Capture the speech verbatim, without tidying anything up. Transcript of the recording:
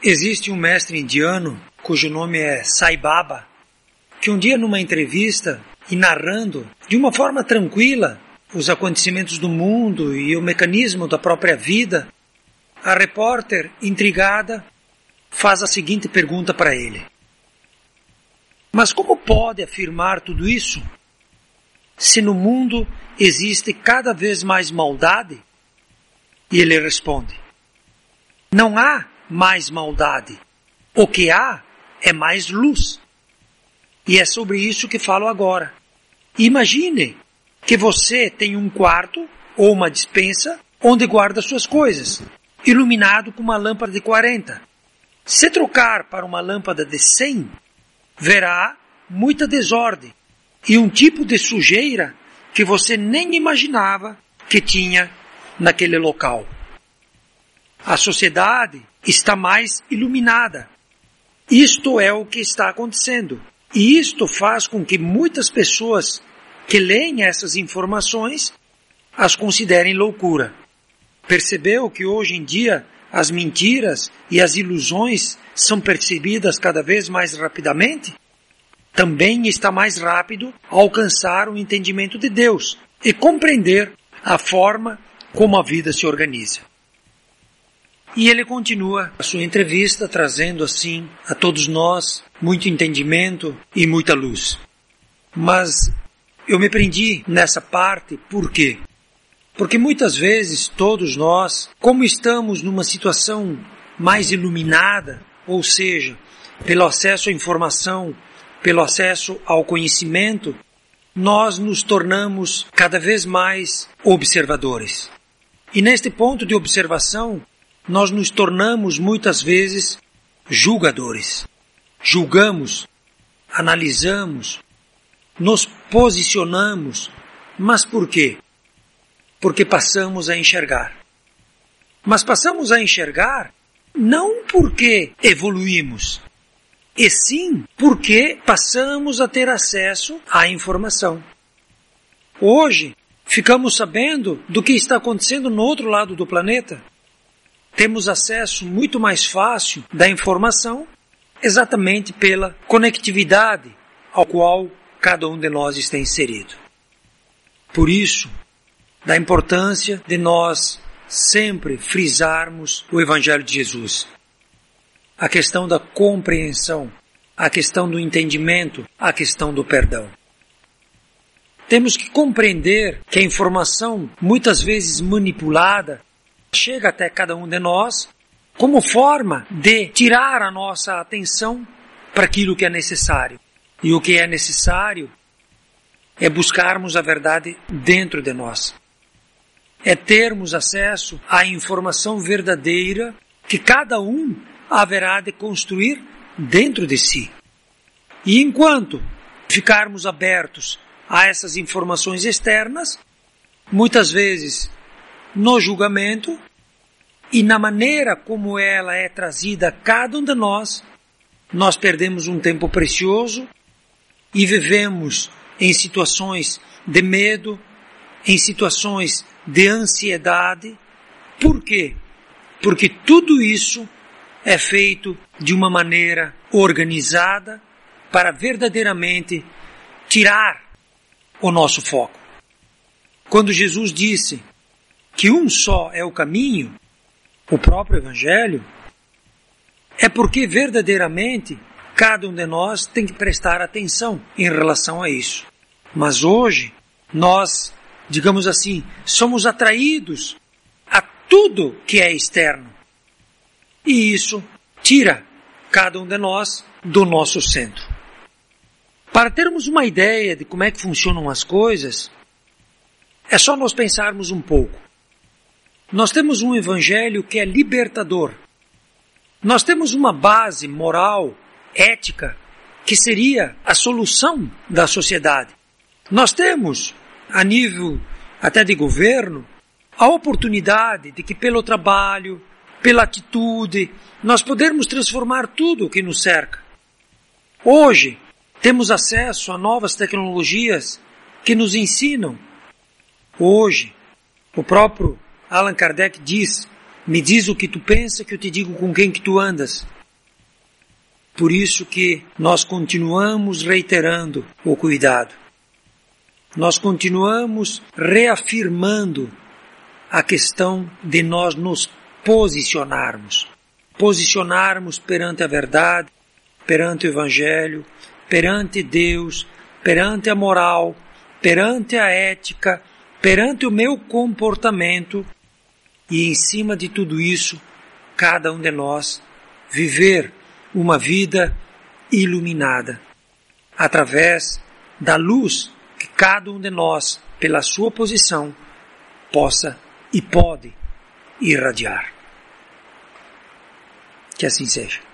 Existe um mestre indiano, cujo nome é Sai Baba, que um dia numa entrevista, e narrando de uma forma tranquila os acontecimentos do mundo e o mecanismo da própria vida, a repórter, intrigada, faz a seguinte pergunta para ele: mas como pode afirmar tudo isso, se no mundo existe cada vez mais maldade? E ele responde: não há mais maldade. O que há é mais luz. E é sobre isso que falo agora. Imagine que você tem um quarto ou uma despensa onde guarda suas coisas, iluminado com uma lâmpada de quarenta. Se trocar para uma lâmpada de cem, verá muita desordem e um tipo de sujeira que você nem imaginava que tinha naquele local. A sociedade está mais iluminada. Isto é o que está acontecendo. E isto faz com que muitas pessoas que leem essas informações as considerem loucura. Percebeu que hoje em dia as mentiras e as ilusões são percebidas cada vez mais rapidamente? Também está mais rápido alcançar o entendimento de Deus e compreender a forma como a vida se organiza. E ele continua a sua entrevista trazendo assim a todos nós muito entendimento e muita luz. Mas eu me prendi nessa parte por quê? Porque muitas vezes todos nós, como estamos numa situação mais iluminada, ou seja, pelo acesso à informação, pelo acesso ao conhecimento, nós nos tornamos cada vez mais observadores. E neste ponto de observação, nós nos tornamos muitas vezes julgadores. Julgamos, analisamos, nos posicionamos. Mas por quê? Porque passamos a enxergar. Mas passamos a enxergar não porque evoluímos, e sim porque passamos a ter acesso à informação. Hoje, ficamos sabendo do que está acontecendo no outro lado do planeta. Temos acesso muito mais fácil da informação, exatamente pela conectividade ao qual cada um de nós está inserido. Por isso, da importância de nós sempre frisarmos o Evangelho de Jesus. A questão da compreensão, a questão do entendimento, a questão do perdão. Temos que compreender que a informação, muitas vezes manipulada, chega até cada um de nós como forma de tirar a nossa atenção para aquilo que é necessário. E o que é necessário é buscarmos a verdade dentro de nós. É termos acesso à informação verdadeira que cada um haverá de construir dentro de si. E enquanto ficarmos abertos a essas informações externas, muitas vezes no julgamento e na maneira como ela é trazida a cada um de nós, nós perdemos um tempo precioso e vivemos em situações de medo, em situações de ansiedade. Por quê? Porque tudo isso é feito de uma maneira organizada para verdadeiramente tirar o nosso foco. Quando Jesus disse que um só é o caminho, o próprio Evangelho, é porque verdadeiramente cada um de nós tem que prestar atenção em relação a isso. Mas hoje, nós, digamos assim, somos atraídos a tudo que é externo. E isso tira cada um de nós do nosso centro. Para termos uma ideia de como é que funcionam as coisas, é só nós pensarmos um pouco. Nós temos um evangelho que é libertador. Nós temos uma base moral, ética, que seria a solução da sociedade. Nós temos, a nível até de governo, a oportunidade de que pelo trabalho, pela atitude, nós podermos transformar tudo o que nos cerca. Hoje, temos acesso a novas tecnologias que nos ensinam. Hoje, o próprio Allan Kardec diz Me diz o que tu pensa, que eu te digo com quem que tu andas. Por isso que nós continuamos reiterando o cuidado. Nós continuamos reafirmando a questão de nós nos posicionarmos. Posicionarmos perante a verdade, perante o Evangelho, perante Deus, perante a moral, perante a ética, perante o meu comportamento e, em cima de tudo isso, cada um de nós viver uma vida iluminada através da luz que cada um de nós, pela sua posição, possa e pode irradiar. Que assim seja.